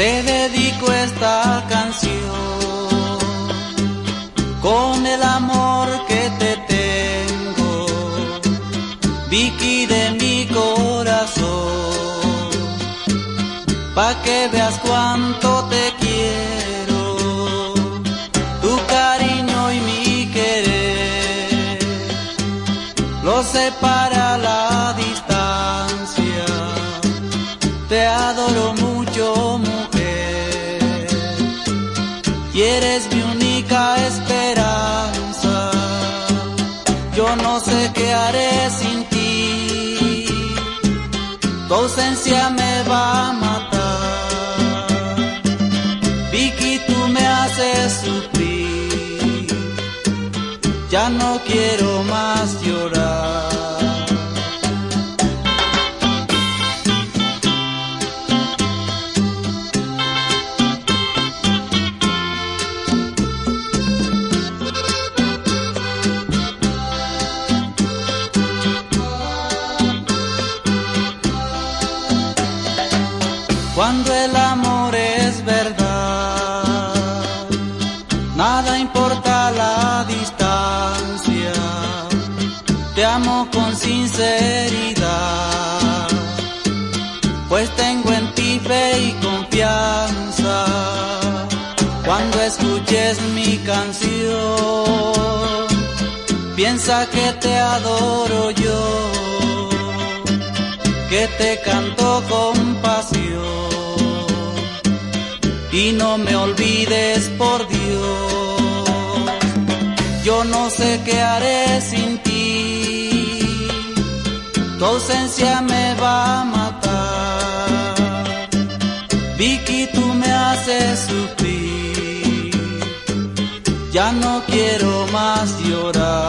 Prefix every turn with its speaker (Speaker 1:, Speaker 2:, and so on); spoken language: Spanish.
Speaker 1: Te dedico esta canción con el amor que te tengo, Vicky de mi corazón, pa' que veas cuánto te quiero, tu cariño y mi querer, lo separa la distancia, te adoro mucho, mujer, y eres mi única esperanza. Yo no sé qué haré sin ti, tu ausencia me va a matar. Vicky, tú me haces sufrir, ya no quiero más llorar. Cuando el amor es verdad, nada importa la distancia, te amo con sinceridad, pues tengo en ti fe y confianza. Cuando escuches mi canción, piensa que te adoro yo, que te canto con pasión, y no me olvides, por Dios. Yo no sé qué haré sin ti, tu ausencia me va a matar. Vicky, tú me haces sufrir, ya no quiero más llorar.